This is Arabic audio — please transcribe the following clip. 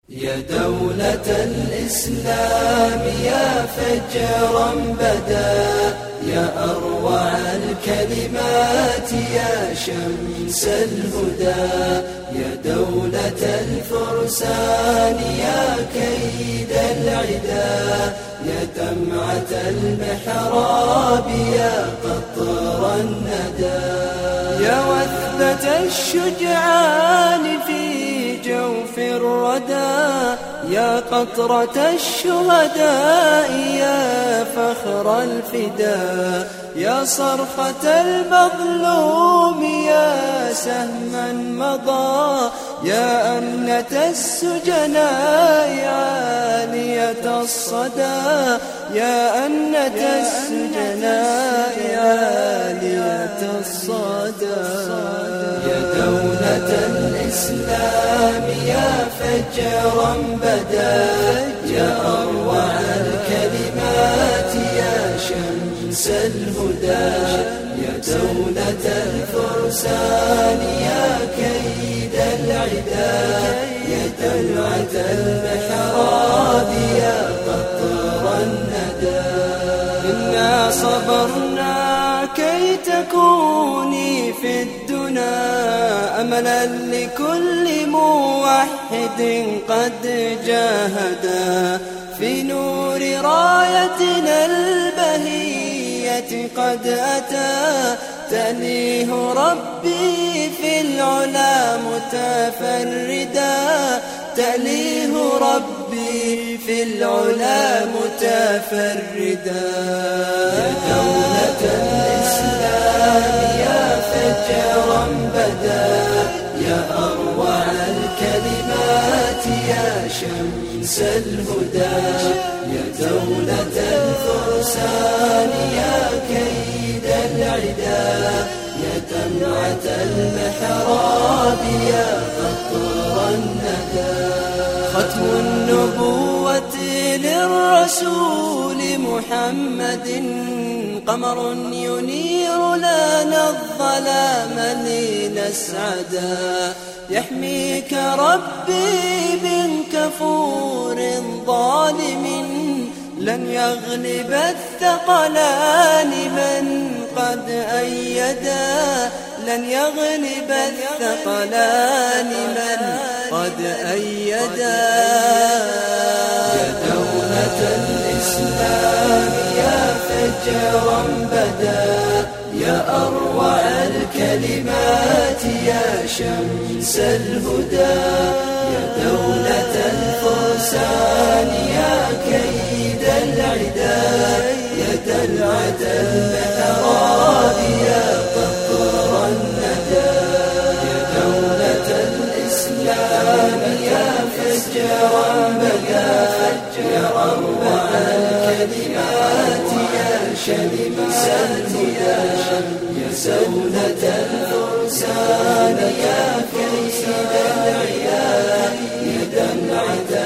يا دولة الإسلام يا فجرا بدا، يا أروع الكلمات يا شمس الهدى، يا دولة الفرسان يا كيد العدا، يا دمعة المحراب يا قطر الندى، يا وثبة الشجعان في جوف الردى، يا قطرة الشهداء يا فخر الفداء، يا صرخة المظلوم يا سهما مضى، يا أمنة السجناء عالية الصدى، يا أمنة السجناء عالية الصدى، يا دولة الإسلام يا فجرا بدا، يا أروع الكلمات يا شمس الهدى، يا دولة الفرسان يا كيد العدا، يا دمعة المحراب يا قطر الندى، إنا صبرنا كي تكوني في الدنا أملا لكل موحد قد جاهدا، في نور رايتنا البهية قد أتى، تأليه ربي في العلا متفردا، تأليه ربي في العلا متفردا، يا دولة الإسلام يا فجرا بدا، يا أروع الكلمات يا شمس الهدى، يا دولة الفرسان يا كيد العدا، يا دمعة المحراب يا قطر الندى، ختم النبوة للرسول محمد، قمر ينير لنا الظلام لنسعدا، يحميك ربي من كفور ظالم، لن يغلب الثقلان من قد أيدا، لن يغلب الثقلان من قد أيدا، يا دولة الإسلام يا فجرا بدا، يا أروع الكلمات يا شمس الهدى، يا دولة الفرسان يا كيد العدا، يا دمعة المحراب يا قطر الندى، يا دولة الإسلام يا فجرا بدا، يا أروع الكلمات يا شمس الهدى، يا دولة الفرسان يا كيد العدا، يا دمعة